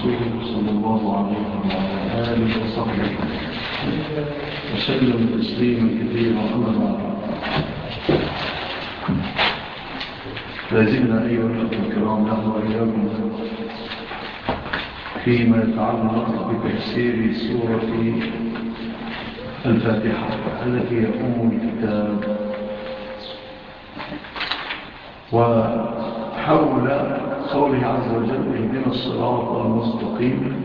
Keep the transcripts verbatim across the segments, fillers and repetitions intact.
رسوله صلى الله عليه وعلى آله وصحبه وسلم تسليما كثيرا. أما بعد، لازلنا أيها الأخوة الكرام نحن وإياكم فيما يتعلق بتفسير سورة الفاتحة التي هي أم الكتاب، وحول قوله عز وجل اهدنا الصراط المستقيم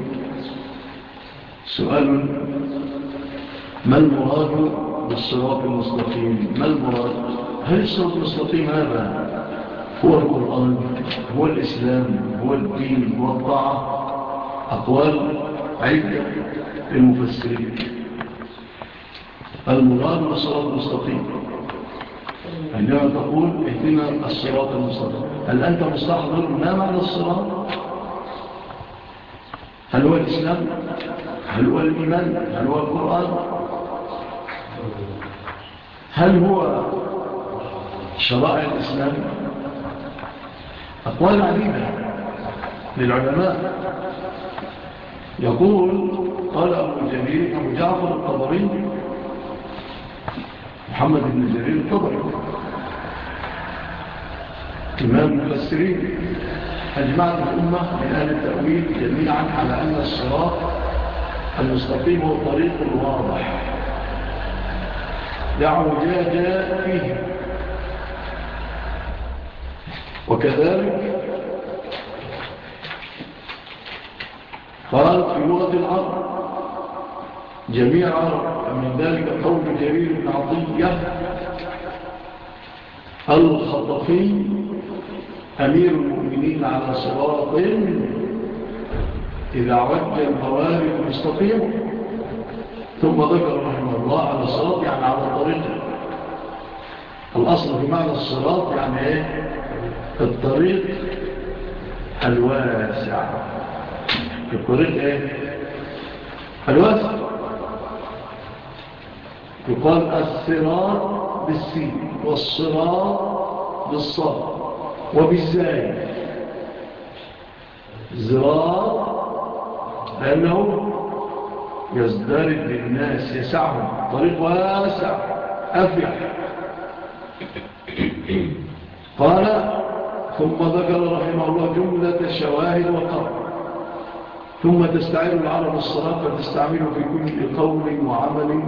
سؤال: ما المراد بالصراط المستقيم؟ ما المراد؟ هل الصراط المستقيم هذا هو القرآن، هو الإسلام، هو الدين، هو الطاعة؟ أقوال عدة للمفسرين. المراد بالصراط المستقيم عندما تقول اهدنا الصراط المستقيم، هل أنت مستحضر ما معنى الصراط؟ هل هو الإسلام؟ هل هو الإيمان؟ هل هو القرآن؟ هل هو شرائع الإسلام؟ أقوال عديدة للعلماء. يقول قال أبو جرير أبو جعفر الطبري محمد بن جرير الطبري إمام المفسرين: أجمعت الأمة من أهل التأويل جميعا على أن الصراط المستقيم هو الطريق الواضح لا اعوجاج فيه، وكذلك قال في لغة العرب جميع عرب، من ذلك قول جرير بن عطية الخطفي أمير المؤمنين على صراط إذا عوج البوارد مستقيم. ثم ذكر رحمه الله على الصراط يعني على طريق. الأصل في معنى الصراط يعني إيه؟ الطريق الواسع. الطريق إيه؟ الواسع. يقال الصراط بالسين والصراط بالصاد وبالزاي. زراط لأنه يزدرد للناس، يسعهم، طريق واسع أفيح. قال ثم ذكر رحمه الله جملة شواهد وقال ثم تستعير العرب الصراط فتستعمله في كل قول وعمل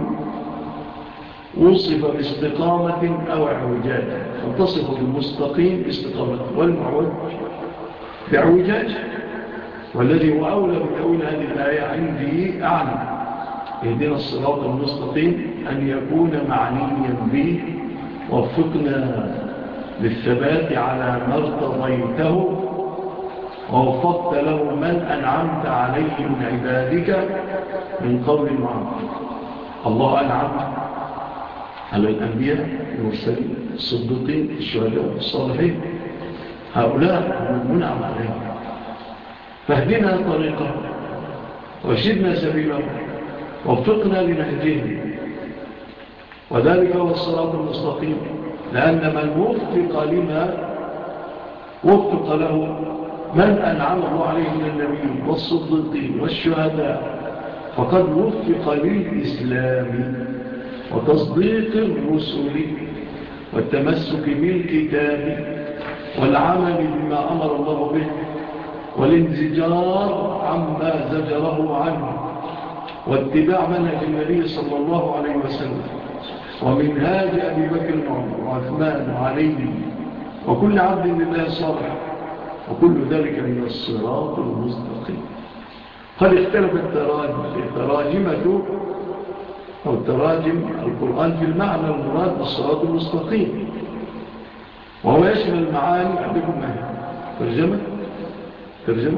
وصف باستقامة أو اعوجاج، فتصف المستقيم باستقامة والمعوج باعوجاج. والذي هو أولى بتأويل هذه الآية عندي أعلم اهدنا الصراط المستقيم أن يكون معنيا به وفقنا للثبات على ما ارتضيته ووفقت له من أنعمت عليه من عبادك من قول وعمل. الله أنعم على الأنبياء المرسلين الصديقين الشهداء الصالحين، هؤلاء هم المنعم عليهم، فاهدنا طريقه وشدنا سبيله وفقنا لنهجهم، وذلك هو الصراط المستقيم. لأن من وفق لما وفق له من أنعم الله عليه من النبيين والصديقين والشهداء، فقد وفق للإسلام وتصديق الرسل والتمسك بالكتاب والعمل بما أمر الله به والانزجار عما زجره عنه واتباع منهج النبي صلى الله عليه وسلم ومنهاج أبي بكر وعثمان وعلي وكل عبد لله صالح، وكل ذلك من الصراط المستقيم. قد اختلفت التراجمة أو تراجم القرآن في المعنى المراد بالصراط المستقيم، وهو يشمل المعاني. عندكم معي ترجمة ترجمة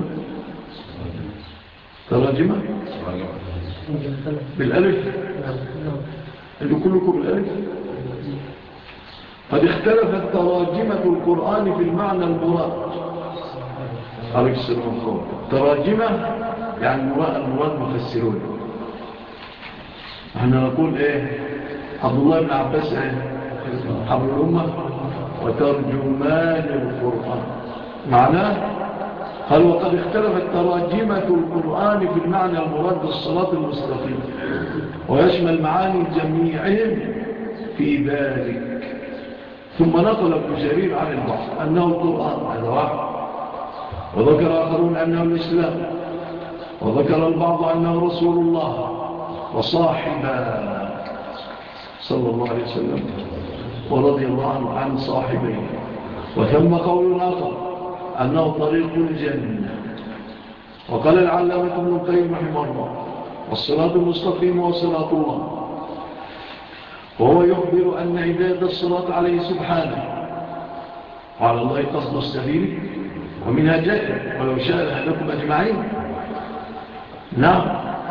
تراجمة بالألف، عندكم كلكم بالألف. قد اختلفت تراجمة القرآن في المعنى المراد عليه السلام عليكم. تراجمة يعني المراد مفسرون. احنا نقول ايه؟ عبد الله بن عباس ايه؟ حبر الأمة وترجمان القرآن. معناه قال وقد اختلفت تراجمة القرآن في المعنى المراد بالصراط المستقيم ويشمل معاني جميعهم في ذلك. ثم نقل ابن جرير عن البعض أنه القرآن، هذا واحد، وذكر آخرون أنه الإسلام، وذكر البعض أنه رسول الله وصاحبه صلى الله عليه وسلم ورضي الله عن صاحبيه. وثم قول آخر أنه طريق الجنة. وقال العلامة ابن القيم رحمه الله والصراط المستقيم وصراط الله، وهو يخبر أن عباد الصراط عليه سبحانه وعلى الله قصد السبيل ومنها جاء ولو شاء لهداكم أجمعين. نعم.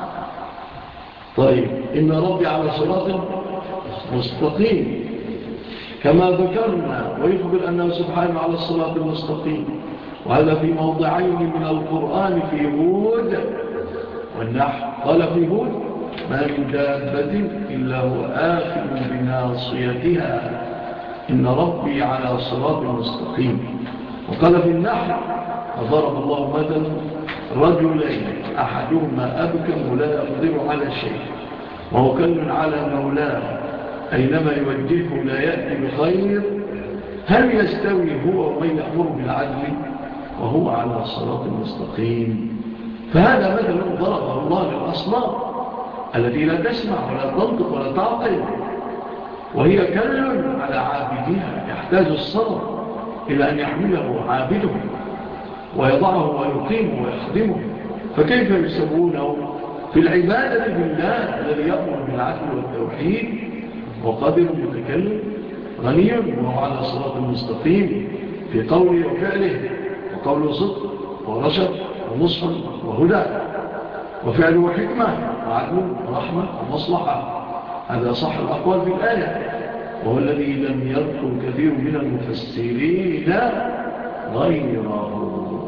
طيب إن ربي على صراط مستقيم كما ذكرنا، ويخبر أنه سبحانه على الصراط المستقيم، وهذا في موضعين من القرآن في هود والنحل. قال في هود ما من دابة إلا هو آخذ بناصيتها إن ربي على صراط مستقيم. وقال في النحل وضرب الله مثلا رجلين أحدهما أبكم لا يقدر على شيء وهو كل على مولاه أينما يوجهه لا يأتي بخير هل يستوي هو ومن يأمر بالعدل وهو على الصراط المستقيم؟ فهذا مثل ضربه الله للأصنام التي لا تسمع ولا تنطق ولا تعقل، وهي كل على عابدها يحتاج الصبر إلى أن يحمله عابده ويضعه ويقيمه ويخدمه. فكيف يسوونه في العبادة بالله الذي يأمر بالعدل والتوحيد وقادر متكلم غني وهو على الصراط المستقيم في قوله وفعله، وقوله صدق ورشد ونصح وهدى، وفعله حكمة وعدل ورحمة ومصلحة. هذا صح الأقوال في الآية، وهو الذي لم يذكر كثير من المفسرين غيره،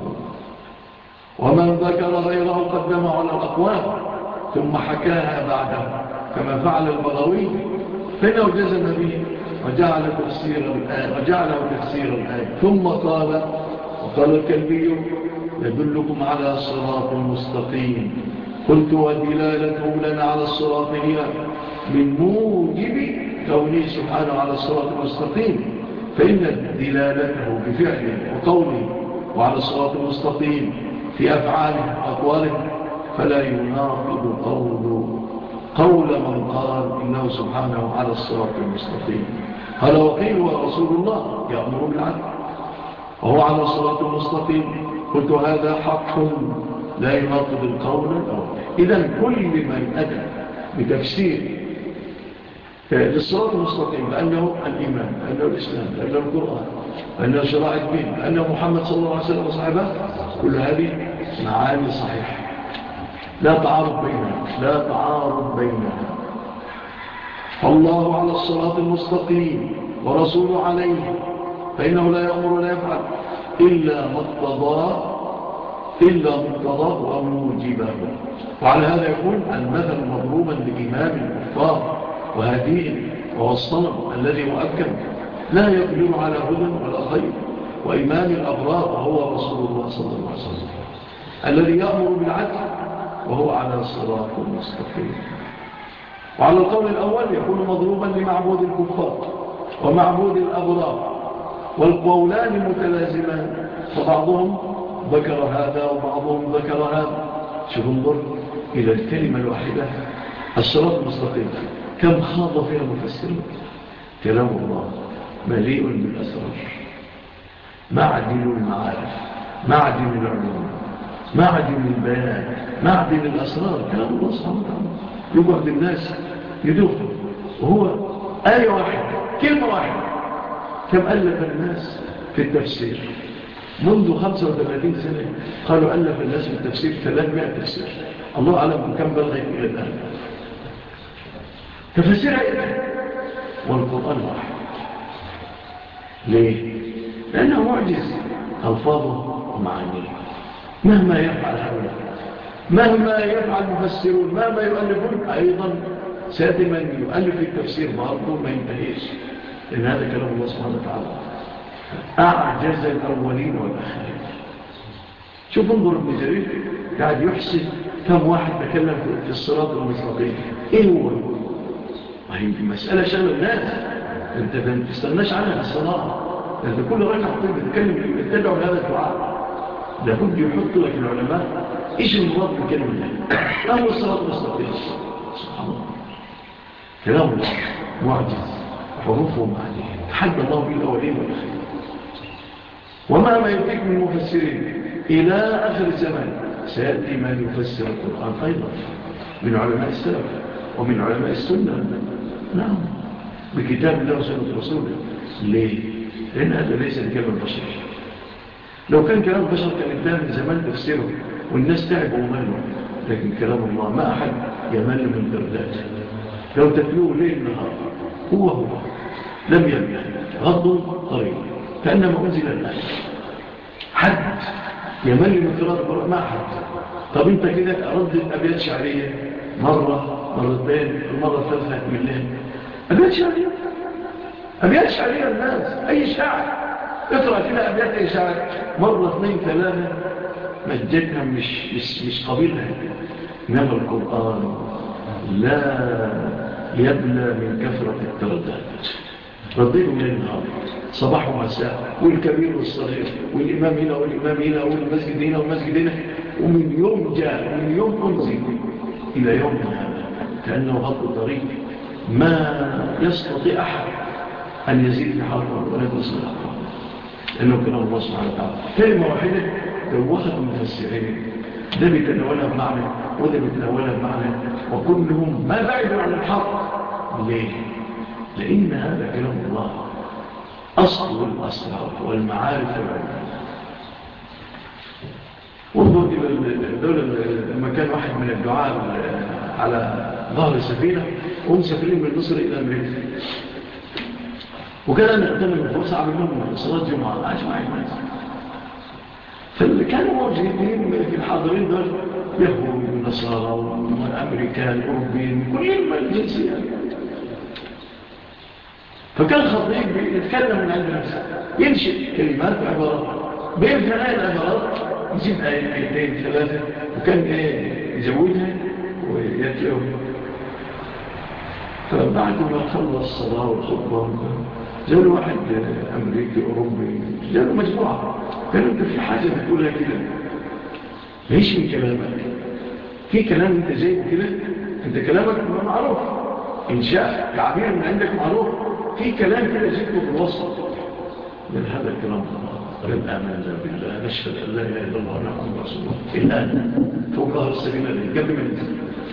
ومن ذكر غيره قدمه على الأقوال ثم حكاها بعده كما فعل البغوي، فإنه جزم به وجعل تفسير الآية وجعله تفسير الآية. ثم قال وقال الكلبي يدلكم على صراط مستقيم. قلت ودلالته لنا على الصراط هي من موجب كونه سبحانه على الصراط المستقيم، فإن دلالته بفعله وقوله وعلى الصراط المستقيم في أفعاله وأقواله فلا يناقض قول قول من قال إنه سبحانه على الصراط المستقيم. قال وقيل ورسول الله يأمر بالعدل وهو على الصراط المستقيم. قلت هذا حق لا يناقض القول الأول. إذن كل من أتى بتفسير للصراط المستقيم بأنه الإيمان، بأنه الإسلام، بأنه القرآن، بأنه شرائع الدين، بأنه محمد صلى الله عليه وسلم وصحبه، كل هذه معاني صحيحة لا تعارض بينها لا تعارض بينها. الله على الصراط المستقيم ورسوله عليه، فإنه لا يأمر ولا يفعل إلا مقتضاه إلا مقتضاه وموجبه. وعلى هذا يكون المثل مضروبا لإمام الكفار وهديه وهو الصنم الذي مؤكد لا يقدر على هدى ولا خير، وإمام الأبرار وهو رسول الله صلى الله عليه وسلم الذي يأمر بالعدل وهو على الصراط المستقيم. وعلى القول الأول يكون مضروبا لمعبود الكفار ومعبود الأبرار، والقولان متلازمان، فبعضهم ذكر هذا وبعضهم ذكر هذا. شوف انظر إلى الكلمة الواحدة الصراط المستقيم كم خاض فيها المفسرون. كلام الله مليء بالأسرار، معدن المعارف، معدن العلوم، معدن البيان، معدن الأسرار. كلام الله سبحانه وتعالى يقعد الناس يدوخوا، وهو آية واحدة كلمة واحدة. كم ألف الناس في التفسير منذ خمسة وثلاثين سنة؟ قالوا ألف الناس في التفسير ثلاثمائة تفسير، الله أعلم كم بلغت إلى الآن. تفسير عدة والقرآن واحد. ليه؟ لأنه معجز ألفاظه ومعانيه. مهما يفعل هؤلاء، مهما يفعل المفسرون، مهما يؤلفون، أيضا سيأتي من يؤلف التفسير برضه ما ينتهيش، لأن هذا كلام الله سبحانه وتعالى أعجز الأولين والآخرين. شوف انظر ابن جرير قاعد يحسن كم واحد تكلم في الصراط المستقيم. ايه هو؟ وهي مسألة شغل الناس، انت ما تستناش عنها في الصلاة، انت كل ركعة طيب بتكلم يتبعوا بهذا الدعاء. لابد يحط لك العلماء ايش المراد بالكلمة دي، ما هو الصراط المستقيم. سبحان الله، كلام الله معجز، حروفه معجزة، تحدى الله به الأولين والآخرين. وما ما يدرك من مفسرين إلى آخر الزمان سيأتي من يفسر القرآن أيضا من علماء السلف ومن علماء السنة. نعم، بكتاب الله وسنة رسوله. ليه؟ لأن هذا ليس بكلام البشر. لو كان كلام البشر كان انتهى من زمان تفسيره والناس تعبوا وملوا، لكن كلام الله ما أحد يمل من ترداته. لو تتلوه ليل نهار هو هو لم يمل، غض طريق كأنما أنزل الآن. حد يمل من قراءة القرآن؟ ما حد. طب انت كده ردت أبيات شعرية مرة مرتين المرة الثالثة هتملها. أبيات شعرية، أبيات شعرية الناس أي شاعر اقرأ كده أبيات أي شاعر مرة اثنين ثلاثة مجدها مش, مش, مش قبيلها. إنما القرآن لا يبلى من كثرة التردات. رديته من النهار صباح ومساء، والكبير والصغير، والإمام هنا والإمام هنا، والمسجد هنا والمسجد هنا، ومن يوم جاء ومن يوم أنزل إلى يوم هذا كأنه غض طريق ما يستطيع أحد أن يزيد في حرفه ولا تصل حرفه، لأنه كلام الله سبحانه وتعالى. كلمة واحدة دوخت المفسرين، ده بيتناولها بمعنى وده بيتناولها بمعنى، وكلهم ما بعدوا عن الحق. ليه؟ لأن هذا كلام الله أصل الأسرار والمعارف والعلم. وانظر إلى الدولة لما كان واحد من الدعاء على ظهر السفينة وهم سافرين من مصر إلى أمريكا، وكان أن أغتنم الفرصة عمل لهم صلاة جمعة أجمع الناس. فكانوا موجودين في الحاضرين دول يهود ونصارى وأمريكان أوروبيين كل الجنسيات. فكان خطيب يتكلم من عند نفسه، ينشئ كلمات وعبارات، بين ثناء العبارات يجيب آية آيتين ثلاثة، وكان إيه يزودها ويتلوها. فبعد ما خلص الصلاة والخطبة جاء له واحد أمريكي أوروبي، جاء له مجموعة، قال له أنت في حاجة بتقولها كده ليش من كلامك؟ في كلام أنت جايبه كده، أنت كلامك معروف، إنشاء تعبير من عندك معروف، في كلام كده جبته في الوسط. من هذا الكلام قال آمنا بالله نشهد أن لا إله إلا الله ونحن رسول الله. الآن فوق ظهر السبيل الذي قبل ما ينزل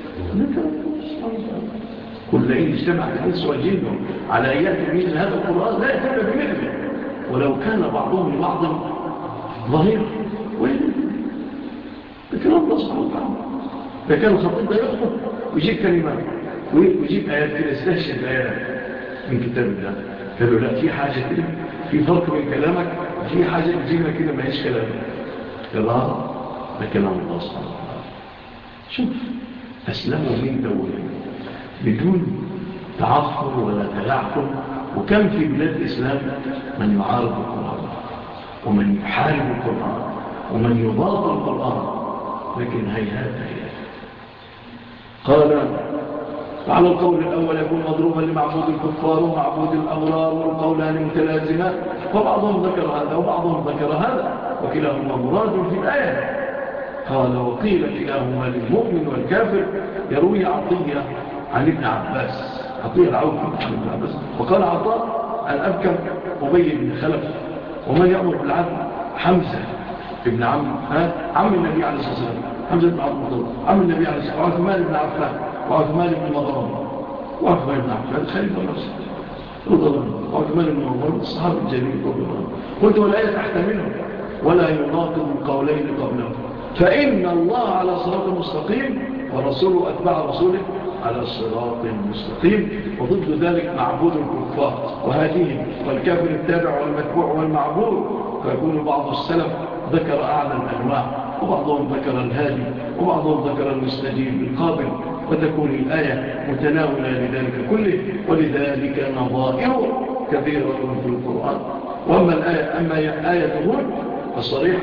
كل إن اجتمعت الإنس والجن على أن يأتوا بمثل هذا القرآن لا يأتون بمثله ولو كان بعضهم لبعض ظهير. وين الكلام الله سبحانه وتعالى؟ ده كان الخطيب ده يخطب ويجيب كلمات ويجيب آيات كده استهشد آيات من كتاب الله. قالوا لا، في حاجة كده، في فرق بين كلامك وفي حاجة بتجيبها كده ما هيش كلامك. قال اه ده كلام الله سبحانه وتعالى. شوف أسلموا من دولهم بدون تعثر ولا تلعثم، وكم في بلاد الإسلام من يعارض القرآن ومن يحارب القرآن ومن يضاد القرآن، لكن هيهات هيهات. قال على القول الأول يكون مضروبا لمعبود الكفار ومعبود الأبرار والقولان متلازمان، وبعضهم ذكر هذا وبعضهم ذكر هذا وكلاهما مراد في الآية. قال وقيل كلاهما للمؤمن والكافر. يروي عطية عن ابن عباس، عطية العوفي عن ابن عباس، وقال عطاء عن أبكم أبي بن خلف. ومن يأمر بالعدل حمزة ابن عم ها عم النبي عليه الصلاة والسلام، حمزة بن عبد المطلب عم النبي عليه الصلاة والسلام، وعثمان بن عفان وعثمان بن مظلم وعثمان بن عفان خليفة نفسه رضي الله عنه، وعثمان بن مظلم الصحابي الجليل رضي الله عنه. قلت والآية تحتمله ولا يناقض القولين قبله، فإن الله على صراط مستقيم ورسوله أتبع رسوله على صراط مستقيم، وضد ذلك معبود الكفار وهديهم والكافر التابع والمتبوع والمعبود. فيكون بعض السلف ذكر أعلى الأنواع، وبعضهم ذكر الهادي، وبعضهم ذكر المستجيب القابل، وتكون الآية متناولة لذلك كله، ولذلك نظائر كثيرة في القرآن. وأما الآية أما آية هود فصريحة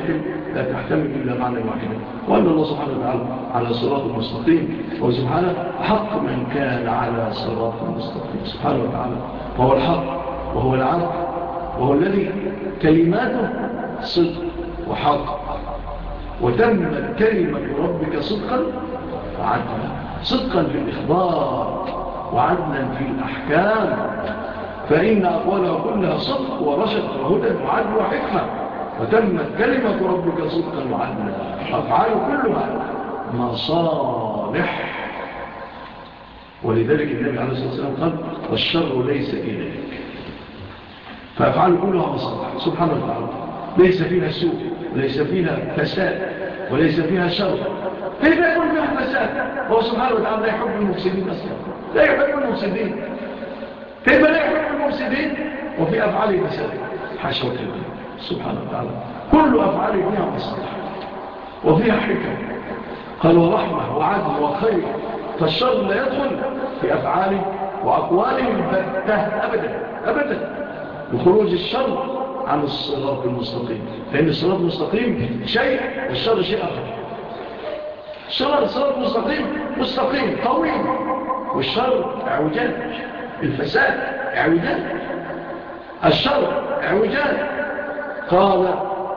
لا تحتمل إلا معنى واحدا، وأن الله سبحانه وتعالى على صراط مستقيم، وسبحانه حق من كان على صراط مستقيم سبحانه وتعالى، وهو الحق وهو العدل، وهو الذي كلماته صدق وحق، وتمت كلمة ربك صدقا وعدلا، صدقا في الإخبار وعدلا في الأحكام، فإن أقوالها كلها صدق ورشد وهدى وعدل وحكمة. وتمت كلمة ربك صدقا وعدلا، أفعال كلها مصالح. ولذلك النبي عليه الصلاة والسلام قال والشر ليس إليك، فأفعال كلها مصالح سبحانه وتعالى، ليس فيها سوء وليس فيها فساد وليس فيها شر. كيف يكون فيها فساد؟ هو سبحانه وتعالى لا يحب المفسدين أصلا، لا يحب المفسدين. كيف لا يحب المفسدين وفي أفعاله فساد؟ حاشا وكذا سبحانه وتعالى، كل أفعاله فيها مصالح وفيها حكم. قال ورحمة وعدل وخير، فالشر لا يدخل في أفعاله وأقواله البتة أبدا أبدا، لخروج الشر عن الصراط المستقيم، لأن الصراط المستقيم شيء والشر شيء آخر. الشر الصراط المستقيم مستقيم قويم، والشر اعوجاج، الفساد اعوجاج، الشر اعوجاج. قال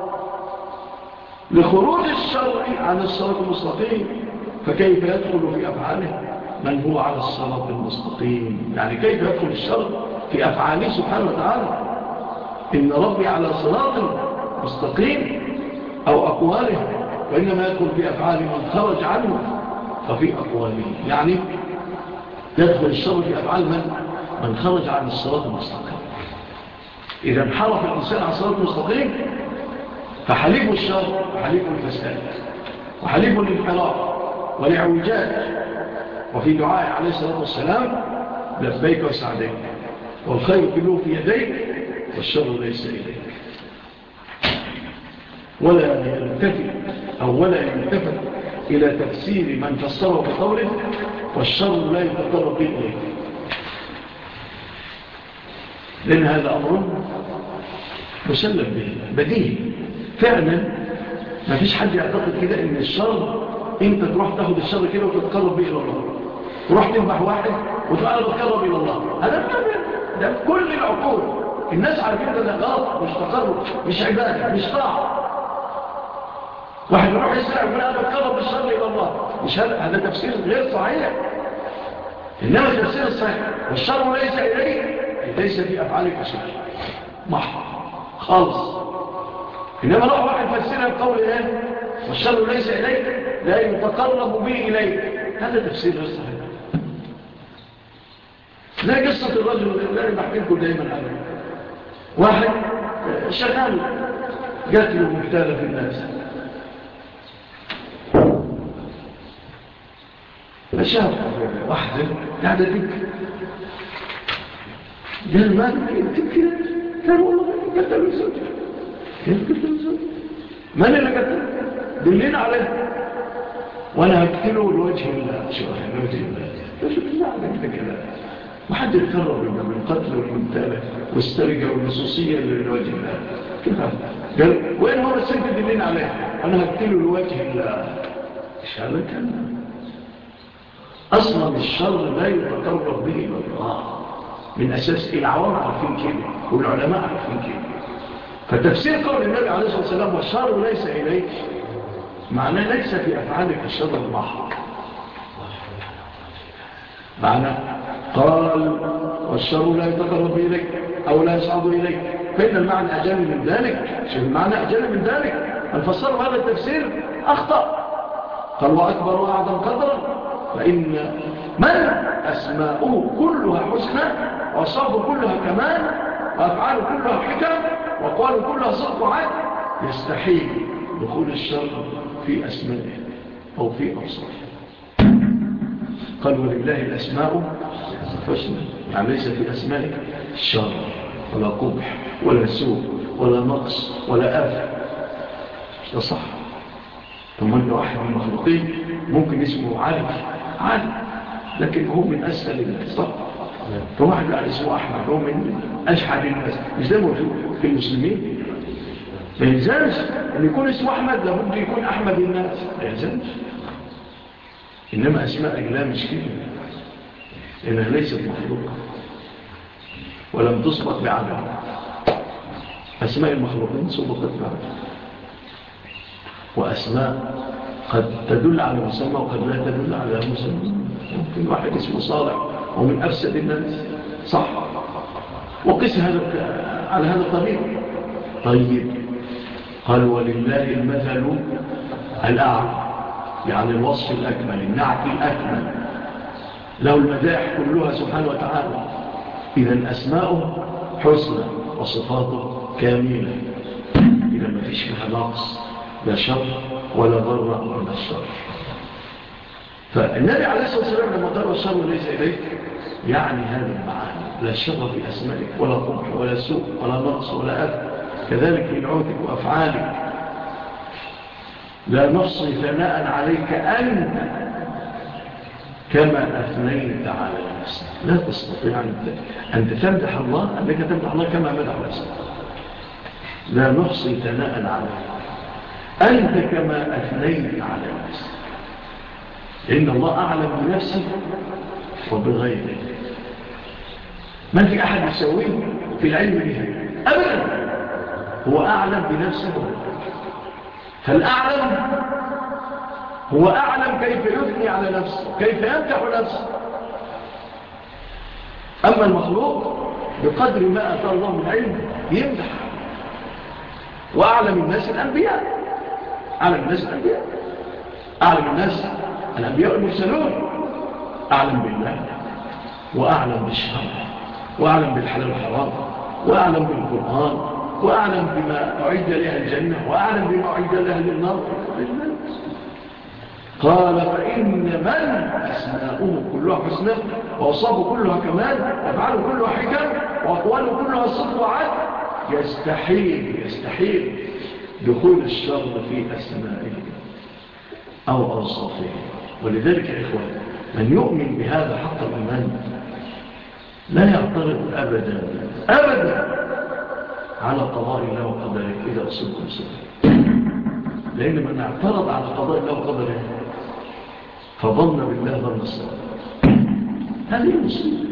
لخروج الشر عن الصراط المستقيم، فكيف يدخل في أفعاله من هو على الصراط المستقيم؟ يعني كيف يدخل الشر في أفعاله سبحانه وتعالى؟ إن ربي على صراط مستقيم أو أقواله، وإنما يدخل في أفعاله من خرج عنه ففي أقواله، يعني يدخل الشر في أفعال من من خرج عن الصراط المستقيم. إذا انحرف الإنسان عن الصراط المستقيم فحليف الشر وحليف الفساد وحليف الانحراف والإعوجاج. وفي دعاء عليه الصلاة والسلام لبيك وسعديك والخير كله في يديك والشر ليس إليك. ولا يلتفت أو ولا يلتفت إلى تفسير من فسره بقوله والشر لا يتقرب به إليك، لأن هذا أمر مسلم به بديهي فعلا. ما فيش حد يعتقد كده إن الشر أنت تروح تاخد الشر كده وتتقرب به إلى الله، تروح تذبح واحد وتقول أنا بتقرب إلى الله. هذا ما ده في كل العقول، الناس عارفين ده غلط، مش تقرب، مش عبادة، مش طاعة. واحد يروح يسرع ويقول أنا بتقرب بالشر إلى الله، مش هذا هذا تفسير غير صحيح. إنما التفسير الصحيح والشر ليس إليك، ليس في أفعالك شيء محض خالص. إنما رأى واحد فسرها بقول إيه والشر ليس إليك لا يتقرب به إليك، هذا تفسير غير صحيح. زي قصة الرجل اللي أنا بحكي لكم دايما عنه، واحد شغال قتل ومحتال في الناس، فشاف واحدة قاعدة تبكي، قال ما تبكي؟ قال والله قتلوا زوجي. كيف قتلوا زوجي؟ من اللي قتل؟ دلين عليه وانا هقتله لوجه الله. شو لوجه الله؟ شوف الله عليك ده كلام. ما حد يتقرب من القتل والمنتالة والسرقة والنصوصية لوجه الله. كيف قال وين هو السنة دلين عليه وانا هقتله لوجه الله؟ ايش هذا الكلام؟ أصلا الشر لا يتقرب به إلى الله من أساس. العوام عارفين كده والعلماء عارفين كده. فتفسير قول النبي عليه الصلاة والسلام والشر ليس إليك معناه ليس في أفعالك الشر المحض. معناه قال والشر لا يتقرب إليك أو لا يصعد إليك، فإن المعنى أجل من ذلك. شوف المعنى أجل من ذلك. الفسر هذا التفسير أخطأ. قال وأكبر وأعظم قدرا، فإن من أسماؤه كلها حسنى وأصابه كلها كمال وأفعاله كلها حكم وقواله كلها صدق وعدل يستحيل دخول الشر في أسمائه أو في أوصافه. قال ولله الأسماء الحسنى، يعني ليس في أسمائه شر ولا قبح ولا سوء ولا نقص ولا آفة. ده صح. ثم أنت واحد من المخلوقين ممكن اسمه عادي عادي لكن هو من أسهل الناس، صح؟ فواحد اسمه أحمد هو من أجحد الناس، مش ده موجود في المسلمين؟ ما يلزمش أن يكون اسمه أحمد لابد يكون أحمد الناس، ما يلزمش. إنما أسماء الله مش كده، إنها ليست مخلوقة ولم تسبق بعدم. أسماء المخلوقين سبقت بعدم، وأسماء قد تدل على مسمى وقد لا تدل على مسمى. ممكن واحد اسمه صالح ومن أفسد الناس، صح، وقس هذا على هذا القبيل. طيب، قال ولله المثل الأعلى، يعني الوصف الأكمل، النعت الأكمل، له المداح كلها سبحانه وتعالى. إذا أسماؤه حسنى وصفاته كاملة، إذا ما فيش فيها نقص، لا شر ولا ضر من الشر. فالنبي عليه الصلاة والسلام لما قال الشر ليس إليك، يعني هذه المعاني: لا شر في أسمائك ولا قبح ولا سوء ولا نقص ولا أذى، كذلك في نعوتك وأفعالك. لا نحصي ثناء عليك أنت كما أثنيت على نفسك. لا تستطيع أن تمدح الله أنك تمدح الله كما مدح نفسك. لا نحصي ثناء عليك أنت كما أثنيت على نفسك، لأن الله أعلم بنفسه وبغيره. ما في أحد يسويه في العلم به أبدا، هو أعلم بنفسه وبغيره. فالأعلم هو أعلم كيف يثني على نفسه، كيف يمدح نفسه. أما المخلوق بقدر ما أتى الله من علم يمدح. وأعلم الناس الأنبياء، أعلم الناس الأنبياء أعلم الناس الأنبياء المرسلون، أعلم بالله وأعلم بالشرع وأعلم بالحلال والحرام وأعلم بالقرآن وأعلم بما أعد لها الجنة وأعلم بما أعد لها النار. قال فإن من أسماؤه كلها حسنى وأوصافه كلها كمال وأفعاله كلها حكم وأقواله كلها صدق وعدل، يستحيل يستحيل دخول الشر في أسمائه أو أوصافه. ولذلك يا إخوان، من يؤمن بهذا حق الإيمان لا يعترض أبدا أبدا على قضاء الله وقدره إذا أصبت مصيبة. لأن من اعترض على قضاء الله وقدره فظن بالله ظن السوء. هذه المصيبة.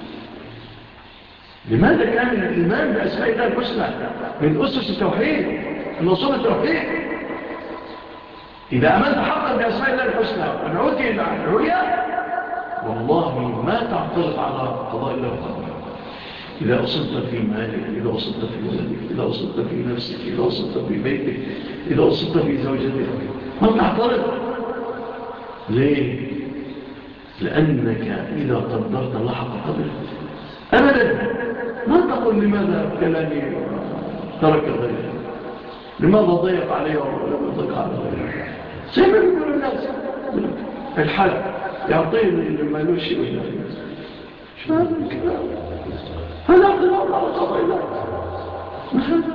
لماذا كان الإيمان بأسماء الله الحسنى من أسس التوحيد، من أصول التوحيد؟ إذا أمنت حقا بأسماء الله الحسنى ونعوتي العليا والله ما تعترض على قضاء الله وقدره. إذا أصبت في مالك، إذا أصبت في ولدك، إذا أصبت في نفسك، إذا أصبت في بيتك، إذا أصبت في زوجتك، ما تعترض. ليه؟ لأنك إذا قدرت الله حق قدره أبدا ما تقول لماذا كلامي ترك غيره، لماذا ضيق علي ولم يضيق على غيره. زي ما بيقولوا الناس الحلق يعطيه المالوشي ولا شو هذا الكلام؟ هذا اعتراض على قضاء الله. ما هذا؟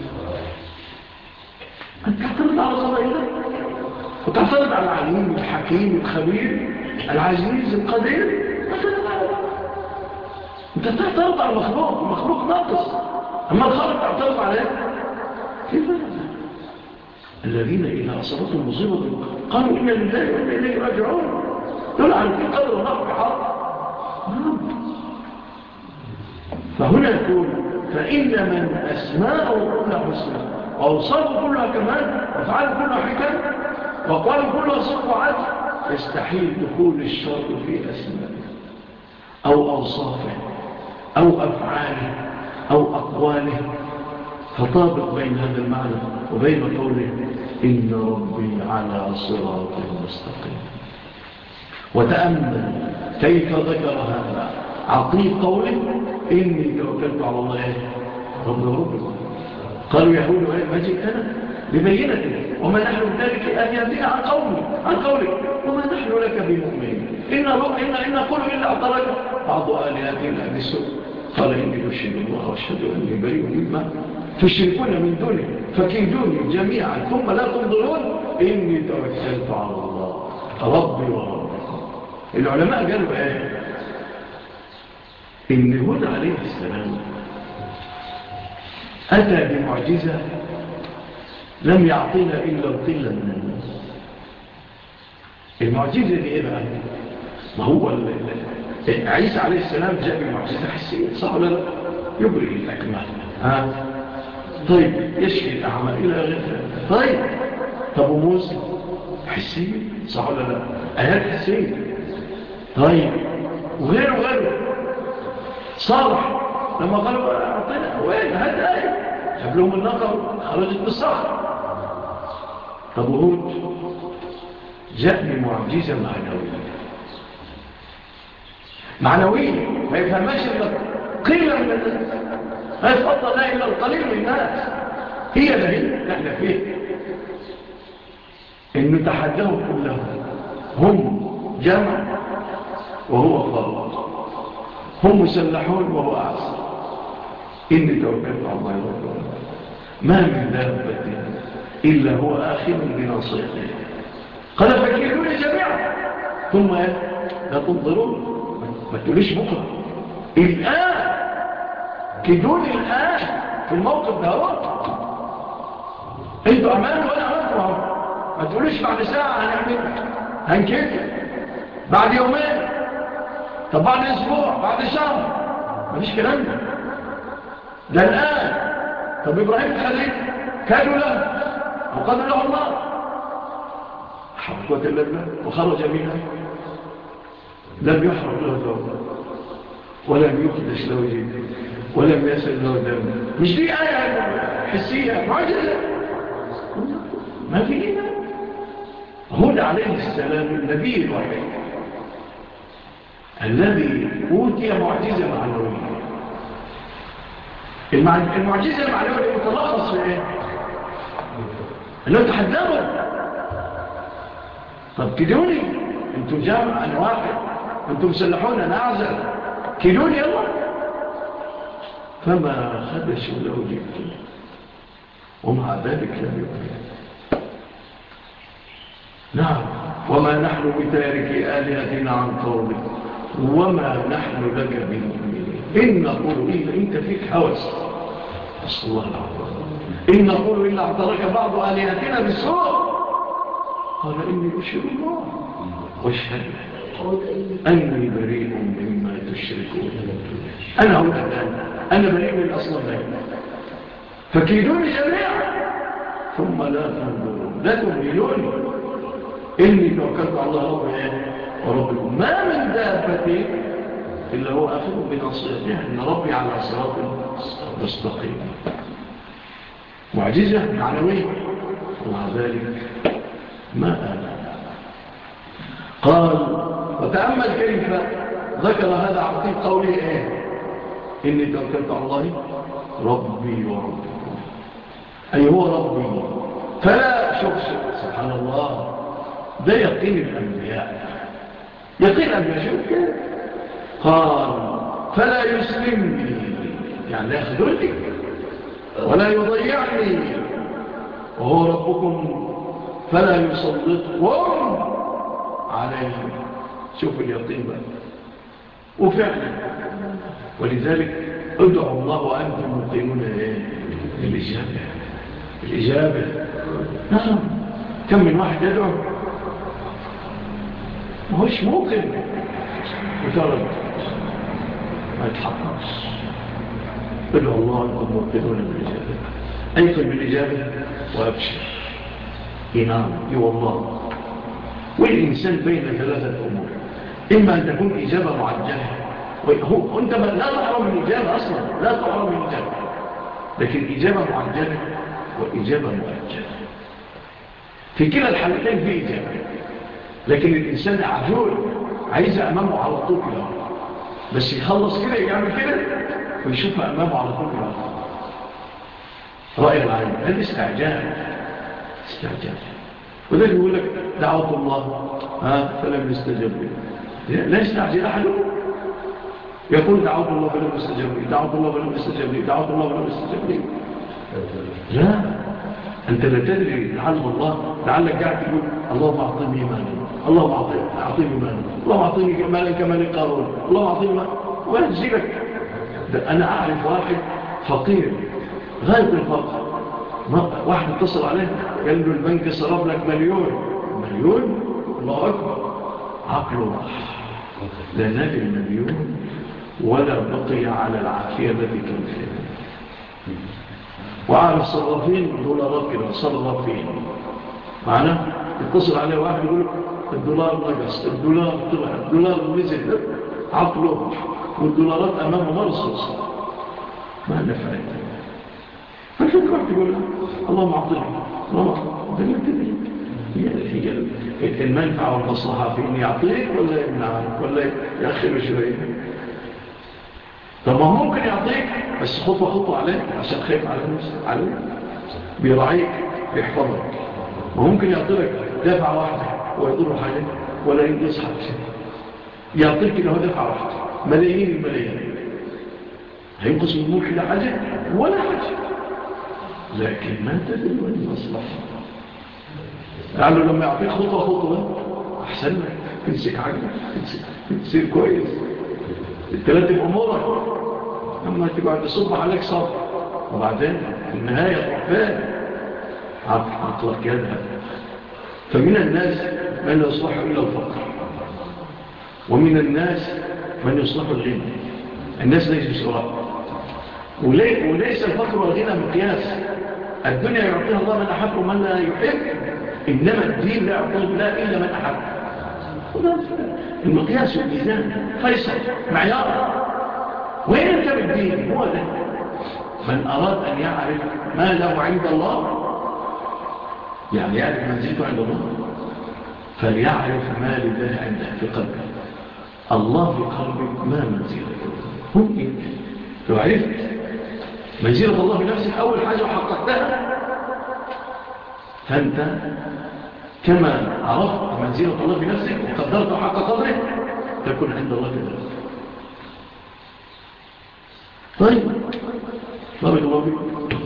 أنت تعترض على قضاء الله وتعترض على العليم الحكيم الخبير العزيز القدير. أنت تعترض على المخلوق، المخلوق ناقص، أما الخالق تعترض عليه. كيف هذا؟ الذين إذا أصابتهم مصيبة قالوا إنا لله وإنا إليه راجعون، دول عارفين قدر الله بحق. فهنا يقول فإن من أسماءه كلها حسنى وأوصافه كلها كمال وأفعاله كلها حكم وأقواله كلها صدق وعدل، يستحيل دخول الشر في أسمائه أو أوصافه أو أفعاله أو أقواله. فطابق بين هذا المعنى وبين قوله إن ربي على صراط مستقيم. وتأمل كيف ذكر هذا عقيب قوله إني توكلت على الله رب وربكم. قالوا يهود أيه ما جئتنا ببينة وما نحن بذلك آياتنا عن قولي عن قولك وما نحن لك بمؤمنين إن إن نقول إلا اعترك بعض آلهتنا بسوء. قال إني أشهد الله وأشهد أني بريء مما تشركون من دونه فكيدوني جميعا ثم لا تنظرون إني توكلت على الله ربي وربكم. العلماء قالوا إيه؟ إن هود عليه السلام أتى بمعجزة لم يعطينا إلا القلة من الناس. المعجزة دي إيه بقى؟ ما هو عيسى عليه السلام جاء بمعجزة حسية، صح ولا لا؟ يبرئ الأكمال، ها؟ طيب يشفي الأعمى إلى غير. طيب طب وموسى حسية، صح ولا لا؟ آيات حسية. طيب وغيره وغيره. صالح لما قالوا أعطينا وين هذا آية، جاب لهم النقر خرجت بالصحر. طب وهود جاء بمعجزة معنوية معنوية ما يفهمش إلا قلة من الناس، ما يتفضل لا إلا القليل من الناس. هي ده هي نحن فيه إنه تحدهم كلهم، هم جمع وهو فرد، هم مسلحون وهو أعصر. إني توكلت على الله رب ما من دابة إلا هو آخذ بناصيته. قال فكيدوني جميعا ثم لا تنظرون، ما تقوليش بكرة، الآن كيدوني الآن في الموقف ده هو. انتوا عملوا وانا عملت معه، ما تقوليش بعد ساعة هنعمل هنكده، بعد يومين، طب بعد اسبوع، بعد شهر، ما فيش كلام ده ده الآن. طب إبراهيم الخليل كادوا له أو قدر له الله حركة اللبنة وخرج منها، لم يحرق له ثوب ولم يخدش له جيد ولم يسل له دم. مش دي آية حسية معجزة؟ ما فينا. هود عليه السلام النبي الوحيد الذي أوتي معجزة معنوية. المعجزة المعنوية متلخص في ايه؟ اللي هو تحدثوا. طب كدوني انتم جامع انا واحد، انتم مسلحون انا اعزل، كدوني يلا. فما خدشوا له جبته ومع ذلك لم يؤمن. نعم وما نحن بتارك آلهتنا عن قولك وما نحن لك بمؤمنين إن نقول إلا أنت فيك هوس. أصل الله العظيم إن نقول إلا اعترك بعض آلهتنا بالسوء. قال إني أشهد الله واشهد أني بريء مما تشركون. أنا هو الآن أنا بريء من الأصنام لك فكيدوني جميعا ثم لا تنظرون لا تمهلوني إني توكلت على الله ربي وربكم ما من دابة إلا هو أخذ بناصيتها إن ربي على صراط مستقيم. معجزة معنوية ومع ذلك ما آمن. قال وتأمل كيف ذكر هذا عقيد قوله إيه إني توكلت على الله ربي وربكم أي هو ربي. فلا شوف سبحان الله ده يقين الأنبياء، يقين الأنبياء شوف كده. قال فلا يسلمني يعني لا يخذلني ولا يضيعني وهو ربكم فلا يسلطكم عليه. شوف اليقين بقى وفعلا. ولذلك ادعوا الله وأنتم موقنون الإجابة الإجابة. نعم كم من واحد يدعو ما هوش موقن وترد ما يتحققش. ادعوا الله وأنتم موقنون بالإجابة أيقن بالإجابة وأبشر. نعم اي والله. والإنسان بين ثلاثة أمور إما أن تكون إجابة معجلة هو أنت لا تحرم من الإجابة أصلا لا تحرم من الإجابة لكن إجابة معجلة وإجابة مؤجلة في كلا الحالتين في إجابة. لكن الإنسان عجول عايزة أمامه على طول كده بس يخلص كده يعمل كده ويشوفها أمامه على طول كده رأي العين. هذا استعجال استعجال. وذلك يقول لك دعوة الله ها فلم يستجب لي. لا يستعجل أحدكم يقول دعوة الله فلم يستجب لي دعوة الله فلم يستجب لي دعوة الله فلم يستجب لي. لا أنت لا تدري لعل الله لعلك قاعد تقول اللهم أعطيني مالا اللهم أعطيني مالا اللهم أعطيني مالا كمال قارون اللهم أعطيني مالا وينزلك. أنا أعرف واحد فقير غاية الفقر واحد اتصل عليه قال له البنك صرف لك مليون. مليون؟ الله أكبر. عقله راح، لا نال المليون ولا بقي على العافية التي كان فيها. وعارف صرافين دولارات كده، صرافين معنا يتصل عليه واحد يقول له الدولار نقص، الدولار طلع، الدولار نزل، عقله والدولارات أمامه مرصوص ما نفعت. فالفكرة واحد يقول له اللهم أعطني، اللهم أعطني. هي هي المنفعة والمصلحة في إن يعطيك ولا يمنعك ولا يأخر شوية. طب ما ممكن يعطيك بس خطوة خطوة عليك عشان خايف على نفسك، عليك بيراعيك بيحفظك. وممكن يعطيك دفعة واحدة ويضر حاجة ولا ينقص حاجة. يعطيك له دفعة واحدة ملايين الملايين، هينقص من ملك لا حاجة ولا حاجة، لكن ما تدري من المصلحة. لعله لما يعطيك خطوة خطوة أحسن لك تمسك عقلك، تصير كويس، ترتب أمورك. أما تقعد تصبح عليك صبر وبعدين في النهاية تروح فين؟ عقلك يذهب. فمن الناس من لا يصلح إلا الفقر، ومن الناس من يصلح الغنى. الناس ليس سواء، وليس الفقر والغنى مقياس. الدنيا يعطيها الله من أحب ومن لا يحب، إنما الدين لا يعطيه لا إلا من أحب. المقياس والميزان فيصل معيار. وين أنت بالدين؟ هو ده. من أراد أن يعرف ما له عند الله، يعني يعرف منزلته عند الله، فليعرف ما لله عنده في قلبه. الله في قلبك ما منزلته. ممكن لو عرفت منزلة الله في نفسك أول حاجة وحققتها، فأنت كما عرفت منزلة الله في نفسك وقدرت حق قدره تكون عند الله كذلك. طيب بارك الله فيك.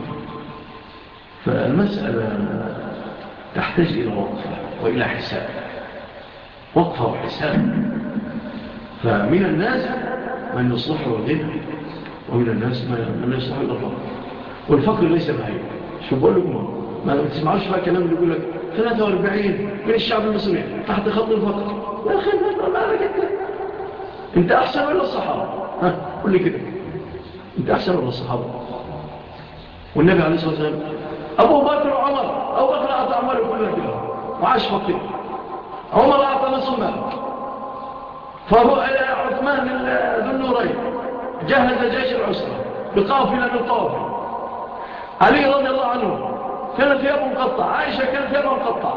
فالمسألة تحتاج إلى وقفة وإلى حساب، وقفة وحساب. فمن الناس من يصلح الغنى، ومن الناس من يصلح الفقر. والفقر ليس بعيد. شو بقول لكم؟ ما تسمعوش بقى كلام اللي يقول لك ثلاثة وأربعين من الشعب المصري تحت خط الفقر. يا أخي ما لك أنت؟ أنت أحسن ولا الصحابة؟ ها قل لي كده، أنت أحسن ولا الصحابة؟ والنبي عليه الصلاة والسلام أبو بكر وعمر، أبو بكر أعطى أمواله كلها كده وعاش فقير، عمر أعطى نصف ماله، فهو عثمان ذو النورين جهز جيش العسرة بقافلة من القوافل، علي رضي الله عنه كان ثيابه مقطع، عائشة كان ثيابه مقطع،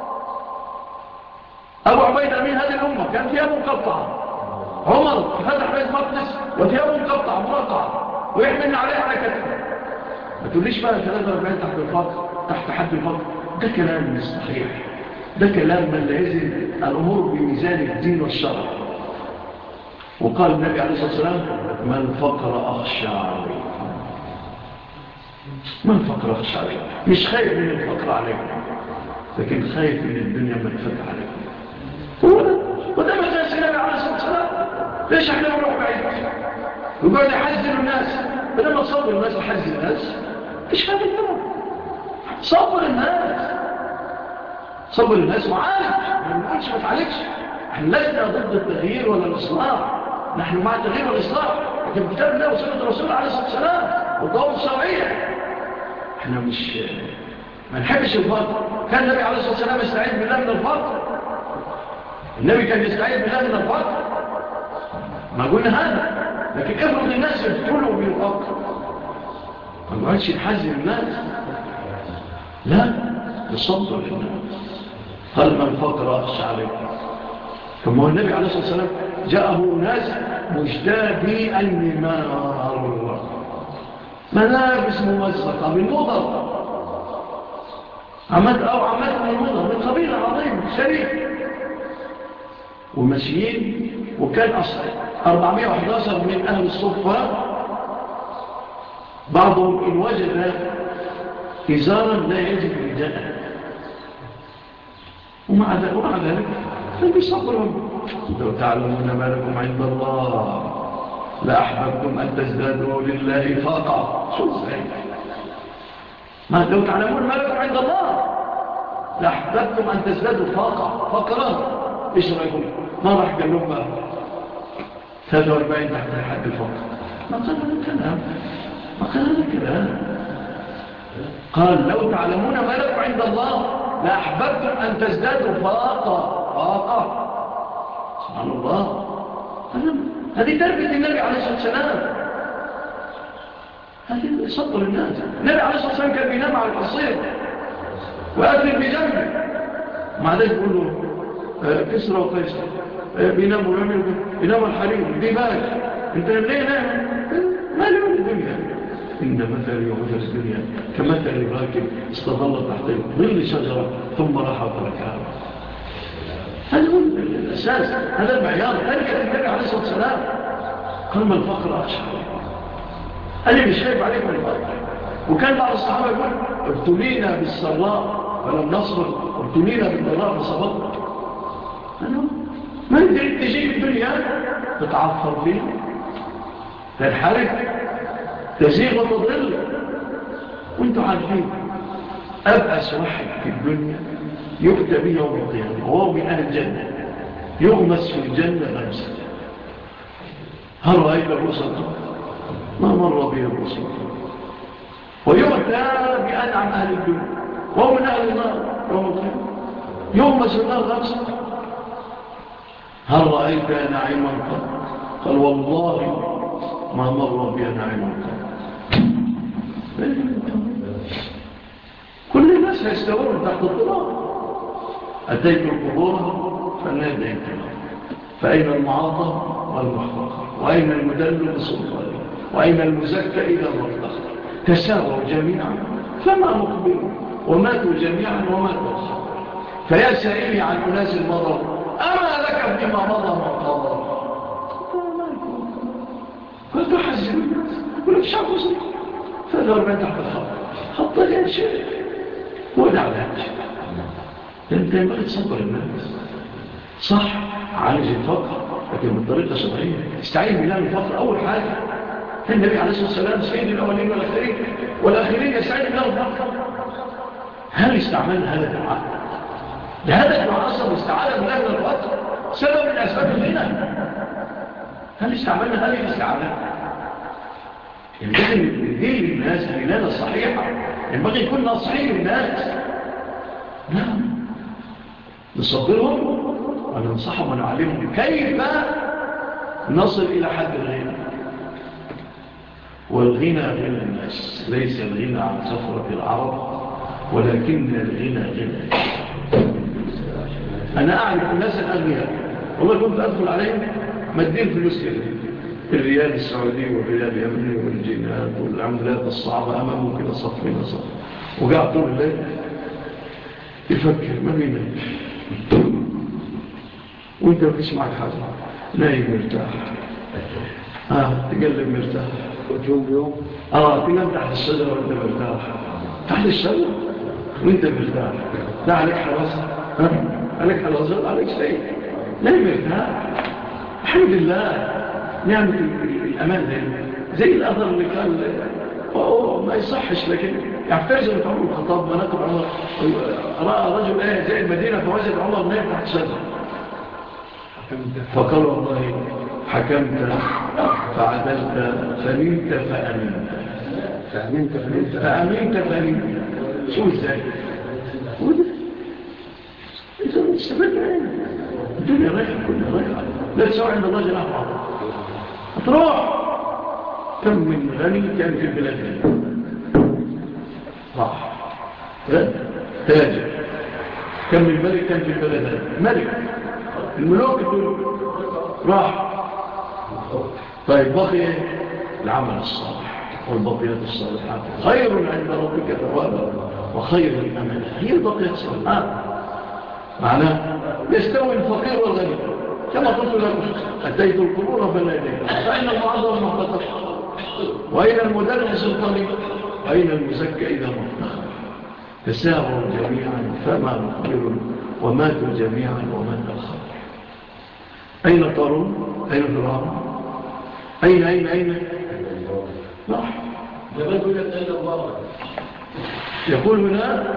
أبو عبيد أمين هذه الأمة كان ثيابه مقطع، عمر فتح بيت مقدس وثيابه مقطع مرقع ويحملنا عليه على كتفه. ما تقوليش بقى ثلاثة وأربعين تحت الفقر، تحت حد الفقر. ده كلام مش صحيح، ده كلام من لا يزن الأمور بميزان الدين والشرع. وقال النبي عليه الصلاة والسلام ما الفقر أخشى عليكم، ما الفقر أخشى عليكم. مش خايف من الفقر عليكم، لكن خايف من الدنيا ما تفتح عليكم. هو ده وده مجالس النبي عليه الصلاة والسلام. ليش احنا بنروح بعيد وقعد يحزن الناس؟ فلما تصبر الناس تحزن الناس ايش هذا الكلام؟ صبر الناس، صبر الناس وعالج. ما بنقولش ما تعالجش، احنا لسنا ضد التغيير ولا الإصلاح، نحن مع التغيير والإصلاح، لكن كتاب الله وسنة الرسول عليه الصلاة والسلام والضوابط الشرعية. احنا مش ما نحبش الفقر. كان النبي عليه الصلاة والسلام يستعيذ بالله من الفقر، النبي كان يستعيذ بالله من الفقر، ما قلنا هذا. لكن افرض الناس يبتلوا بالفقر، ما نقعدش نحزن الناس، لا نصبر الناس. قال ما الفقر أخشى عليكم. ثم النبي عليه الصلاة والسلام جاءه ناس مجتابي النمار، ملابس ممزقة من مضر، عمد أو عمدهم من مضر، من قبيلة عظيم شريف، ومسيين. وكان أصل أربعمائة وأحد عشر من أهل الصفة بعضهم إن وجد إزارا لا يجد رداء، ومع ذلك, ومع ذلك بيصبرهم. لو تعلمون ما لكم عند الله لأحببتم أن تزدادوا لله فاقا. شو ازاي؟ ما لو تعلمون ما لكم عند الله لأحببتم أن تزدادوا فاقة فقرا. إيش رأيكم؟ ما راح قال لهم بقى ثلاثة وأربعين تحت حد الفقر؟ ما قال هذا الكلام، ما قال هذا الكلام. قال لو تعلمون ما لكم عند الله لأحببتم أن تزدادوا فاقة فاقة. سبحان الله. هذه تربية النبي عليه الصلاة والسلام، هذه صبر الناس. النبي عليه الصلاة والسلام كان بينام على الحصير وأكل بجنبه، مع ذلك يقول له كسرى وقيسر بيناموا ويعملوا بيناموا الحريم الدماغ. انت ليه نام؟ ما لي من الدنيا. إن مثل ومثل الدنيا كمثل راكب استظل تحت ظل شجرة ثم راح وتركها. هذا هو الأساس، هذا المعيار. تركة النبي عليه الصلاة والسلام قال ما الفقر أخشى، أنا مش خايف عليكم الفقر. وكان بعض الصحابة يقول ابتلينا بالسراء ولم نصبر، ابتلينا بالضراء فصبرنا. ما تريد تجيك الدنيا تتعثر فيها، تنحرف، تزيغ وتضل، وانتم عارفين أبأس واحد في الدنيا يؤتى به يوم القيامة وهو من أهل الجنة، يغمس في الجنة غمسة. هل رأيت الرسل؟ ما مر به الرسل. ويؤتى بأنعم أهل الدنيا وهو من أهل النار يوم القيامة، يغمس في النار غمسة. هل رأيت نعيما قط؟ قال والله ما مر بي نعيما قط. كل الناس يستوون تحت التراب. أتيت القبور فناديتها فأين المعاطى والمحفقة وأين المدل بسلطانه وأين المزكى إذا ما افتخر. تساووا جميعا فما مقبلوا وماتوا جميعا وما تأخر. فيا سائلي عن أناس المضر أما لك فيما مضى من قضى. قلت أحزن الناس ولك شعب مسلم فذهب من تحت الخط خط غير شيء ودع لك. انت ينبغي تصبر الناس صح، عالج الفقر لكن بالطريقة شرعية. استعين بالله من الفقر أول حاجة. النبي عليه الصلاة والسلام سيد الأولين والآخرين والآخرين يستعين بالله من الفقر. هل استعملنا هذا الدعاء؟ لهذا الدعاء أصلا استعانة بالله من الفقر سبب من أسباب الغنى. هل استعملنا هذه الاستعانة؟ ينبغي ندين للناس الدلالة الصحيحة، ينبغي يكون ناصحين للناس. نعم نصبرهم وننصحهم ونعلمهم كيف نصل إلى حد الغنى. والغنى غنى الناس، ليس الغنى عن كثرة العرب ولكن الغنى غنى. أنا أعرف ناسا أغنياء والله كنت أدخل عليهم مدين فلوس كده، الريال السعودي والريال اليمني والجنات والعملات الصعبة أمامه كده صفين صف، وقاعد طول الليل يفكر ما بينك وانت مفيش معك حاجة، نايم مرتاح، اه تقلب مرتاح وتيوم بيوم اه تنام تحت الشجرة وانت مرتاح، تحت الشجرة وانت مرتاح، لا عليك حراسة، ها عليك حراسة لا عليك شيء، نايم مرتاح. الحمد لله نعمة الأمان زي زي الأثر اللي قال أوه ما يصحش، لكن يعترزم عمر الخطاب مناقب عمر، رأى رجل آية زي المدينة فوجد عمر نايم تحت شجرة فقال والله حكمت فعدلت فنمت فأمنت فأمنت فنمت فأمنت فنمت. شو ازاي وده إذا استفدنا ايه؟ الدنيا رايحة كلها رايحة، لا تسوى عند الله جناح بعض هتروح. كم من غني كان في البلاد هنا راح تاجر، كم من ملك كان في البلد هنا ملك، الملوك الدنيا راح. طيب بقي العمل الصالح والبقيات الصالحات خير عند ربك ثوابا وخير الأمل. هي البقيات الصالحات معناه يستوي الفقير والغني كما قلت لكم. أتيت القبور فناديت فأين المعظم المحتقر وأين المدرس الطريق وأين المزكى إذا ما افتخر. تساووا جميعا فما مقبل وماتوا جميعا وما تأخر. أين قارون؟ أين فرعون؟ أين أين أين راح؟ يقول هنا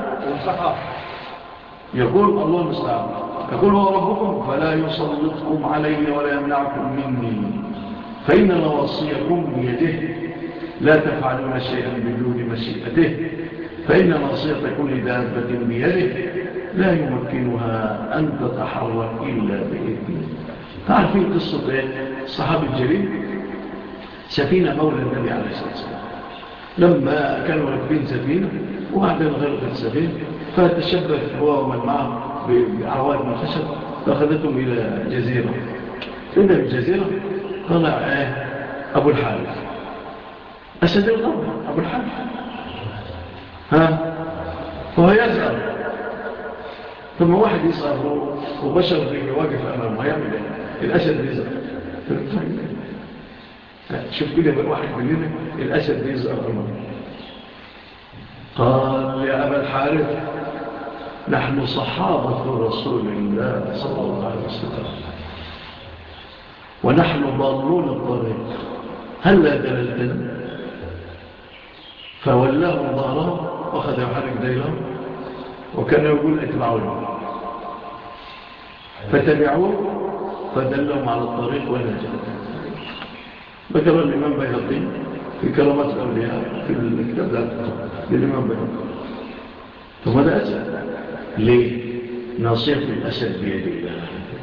يقول الله المستعان يقول هو ربكم فلا يسلطكم علي ولا يمنعكم مني فإن نواصيكم بيده لا تفعلون شيئا بدون مشيئته فإن ناصية كل دابة بيده لا يمكنها أن تتحرك إلا بإذنه. تعرفين قصة الصحابي الجليل سفينة مولى النبي عليه الصلاة والسلام لما كانوا راكبين سفينة وبعدين غرقت السفينة فتشبث هو ومن معه بعواد من الخشب فأخذتهم إلى جزيرة. إذا الجزيرة طلع أبو الحارث أسد الغرب أبو الحارث ها وهو يزعر ثم واحد يصعر وبشر ذي واقف أمامه يعمل إيه؟ الأسد يزعر شوف كده واحد مننا الأسد يزعر أمامه قال يا أبا الحارث نحن صحابة رسول الله صلى الله عليه وسلم ونحن ضالون الطريق هل لا دللتنا فولاهم ظهرهم وأخذ يحرك ديلهم وكان يقول اتبعوني فتبعوه فدلهم على الطريق ونجا. ذكر الإمام بيهقي في كرامات الأولياء في الكتاب للإمام بيهقي. ثم هذا أسد ليه؟ ناصية الأسد بيد الله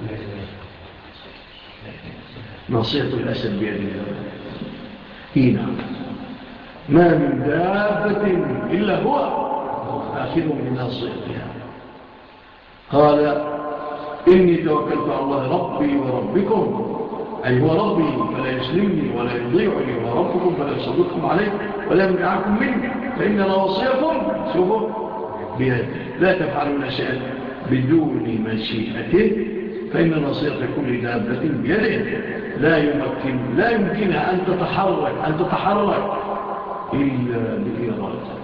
ناصية الأسد بيد الله هنا ما من دابة إلا هو آخذ من ناصيتها. قال إني توكلت على الله ربي وربكم أي هو ربي فلا يسلمني ولا يضيعني وربكم فلا يصدقكم عليه ولا يمنعكم مني فإن نواصيكم شوفوا بيده لا تفعلون شيئا بدون مشيئته فإن ناصية كل دابة بيده لا يمكن لا يمكنها أن تتحرك أن تتحرك إلا بإرادته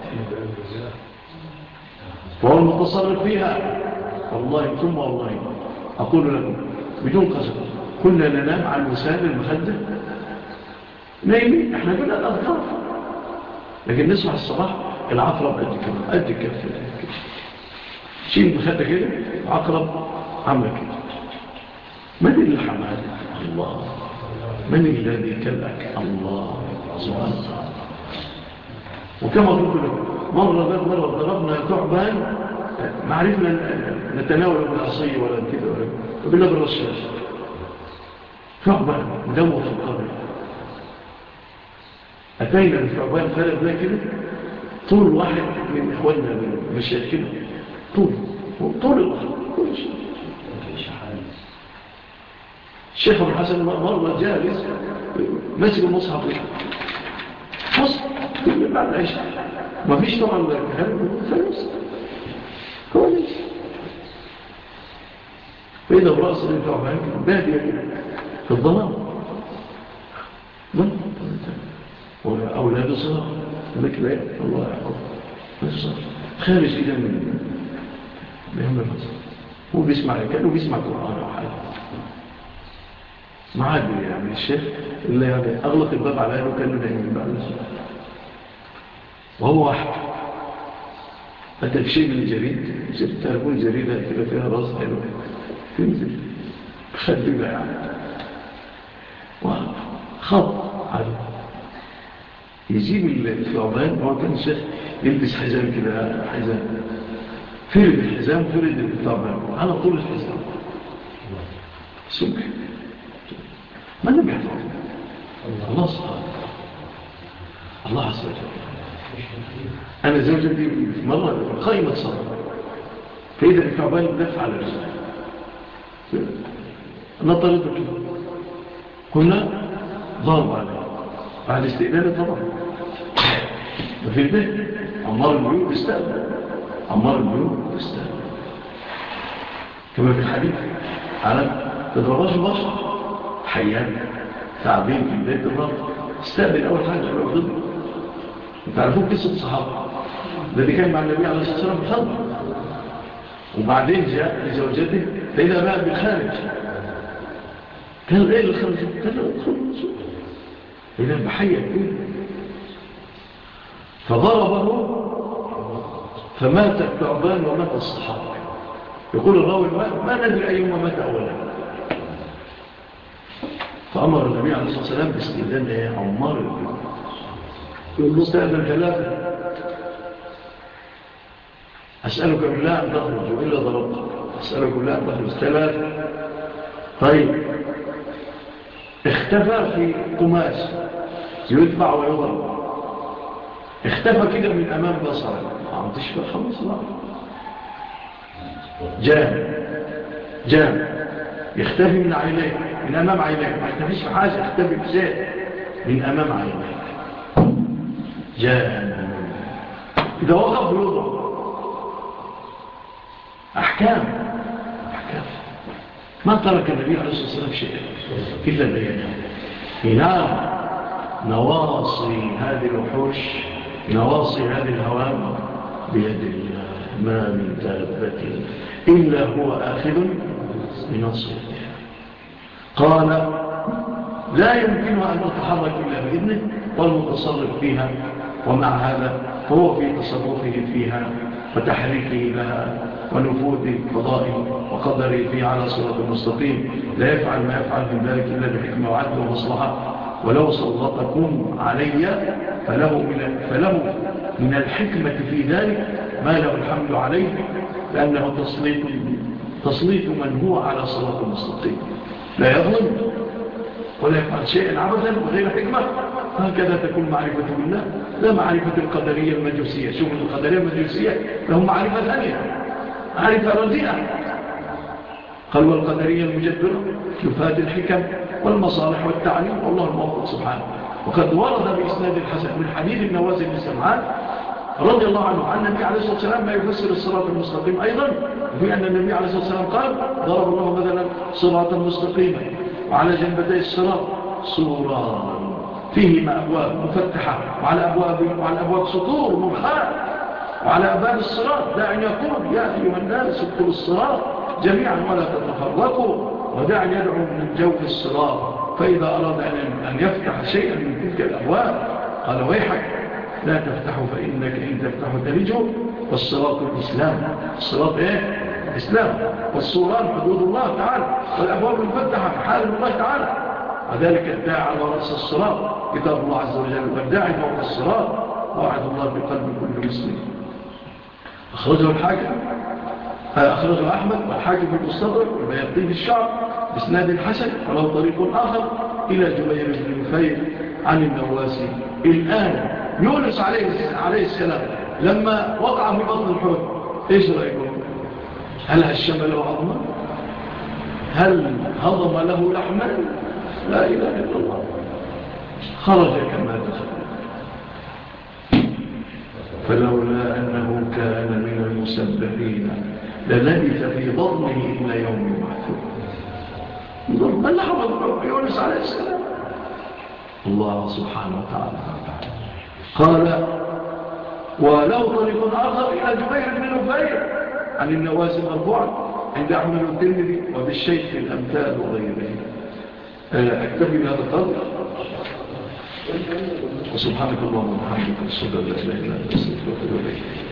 فهو المتصرف فيها. والله ثم والله أقول لكم بدون قسم كنا ننام على الوسائل المخدة نايمين احنا كنا الأطراف لكن نصبح الصباح العقرب قد كده قد كده شيء المخدة كده عقرب عمل كده من اللي حمل الله من الذي كلك الله سبحانه وتعالى. وكما قلت لك مرة ذات مرة ضربنا ثعبان ما عرفنا نتناول بالعصي ولا كده ولا وبالله بالرشاش ثعبان دمه في القبر أتينا بالثعبان فلب لا كده طول واحد من إخواننا المشايخ كده طول طول الأخر كل شيء. الشيخ أبو الحسن مرة جالس مسك المصحف مصحف بعد عشاء ما فيش طبعا كهرب فلوس كويس فإذا برأس الثعبان بادية كده في الظلام ظلام وأولاده صغار ذلك لا الله يحفظ خارج كده من بهم المصر هو بيسمع كأنه بيسمع قرآن أو حاجة ما عاد يعني الشيخ اللي يعني أغلق الباب على أهله كأنه نايمين بعد الشيخ وهو واحد أتى شيء من الجريد شفت تعرفون جريدة كده فيها راس حلو تنزل خدنا يعني وخط عليه يجيب الثعبان هو كان الشيخ يلبس حزام كده حزام فرد الحزام فرد الثعبان على طول الحزام سمح ما لم يحفظ الله سبحانه الله عز وجل. أنا زوجتي مرة قائمة صلاة فإذا الثعبان لف على رجله نطرته كده كنا ضرب عليه بعد استقباله طبعا وفي البيت عمار البيوت استقبل عمار البيوت استقبل كما في الحديث على تضرباش البشر حيان تعبين في البيت تضرب استقبل أول حاجة أول ضد تعرفون قصة الصحابة الذي كان مع النبي عليه الصلاة والسلام خلق وبعدين جاء لزوجته فإذا بقى بالخارج قال إيه الخارج قال له ادخل إذا بحية كله فضربه فمات الثعبان ومات الصحابة. يقول الراوي ما, ما ندري أيهما مات أولا. فأمر النبي عليه الصلاة والسلام باستئذان عمار يقول له استأذن ثلاثة، أسألك بالله أن تخرج وإلا ضربت، أسألك بالله أن تخرج ثلاثة. طيب اختفى في قماش يدفع ويضرب، اختفى كده من أمام بصره، عم تشفى خمس بقى جام جام يختفي من عينيك، من أمام عينيك، ما اختفيش في حاجة، اختفي بشيء من أمام عينيك جام. إذا وقف يضرب. أحكام أحكام ما ترك النبي عليه الصلاة والسلام شيئا إلا بينه. نعم نواصي هذه الوحوش، نواصي هذه الهوام بيد الله، ما من دابة إلا هو آخذ بناصيتها. قال لا يمكنها أن تتحرك إلا بإذنه والمتصرف فيها، ومع هذا فهو في تصرفه فيها وتحريكه لها ونفوذ قضائه وقدره فيه على صراط المستقيم، لا يفعل ما يفعل من ذلك إلا بحكمة وعدل ومصلحة. ولو سلطكم علي فله من, فله من الحكمة في ذلك ما له الحمد عليه، لأنه تسليط, تسليط من هو على صراط المستقيم لا يظلم ولا يفعل شيئا عبثا بغير حكمة. هكذا تكون معرفة بالله، لا معرفة القدرية المجوسية. شوف القدرية المجوسية لهم معرفة ثانية، معرفة رديئة. قال والقدرية المجبرة شفات الحكم والمصالح والتعليم، والله الموفق سبحانه. وقد ورد بإسناد الحسن من حديث النواس بن سمعان رضي الله عنه عن النبي عليه الصلاة والسلام ما يفسر الصراط المستقيم أيضا، وفي أن النبي عليه الصلاة والسلام قال ضرب الله مثلا صراطا مستقيما وعلى جنبتي الصراط سوران فيهما أبواب مفتحة وعلى أبواب, وعلى أبواب سطور مرخاة، وعلى أبواب الصراط داع يقول يا أيها الناس ادخلوا الصراط جميعا ولا تتفرقوا، وداع يدعو من جوف الصراط فإذا أراد أن يفتح شيئا من تلك الأبواب قال ويحك لا تفتحوا فإنك إن تفتحوا تلجوا. والصراط الإسلام، الصراط إيه؟ الإسلام. والصوران حدود الله تعالى، والأبواب المفتحة محارم الله تعالى، وذلك الداعي على رأس الصراط كتاب الله عز وجل، والداعي فوق الصراط وعد الله في قلب كل مسلم. أخرجه الحاكم، أخرجه أحمد والحاكم في المستدرك والبيهقي في الشعب بإسناد الحسن، وله طريق آخر إلى جبير بن نفير عن النواسي. الآن يونس عليه, عليه السلام لما وقع في بطن الحوت إيش رأيكم؟ هل هشم له عظما؟ هل هضم له لحما؟ لا إله إلا الله، خرج كما دخل. فلولا أنه كان من المسبحين للبث في بطنه إلى يوم يبعثون. انظر ما اللي حفظ يونس عليه السلام، الله سبحانه وتعالى. قال وله طريق آخر إلى جبير بن نفير عن النواس مرفوعا عند أحمد والترمذي وبالشيخ في الأمثال وغيره. أكتفي بهذا القدر، وسبحانك اللهم وبحمدك أشهد أن لا إله إلا أنت أستغفرك وأتوب إليك.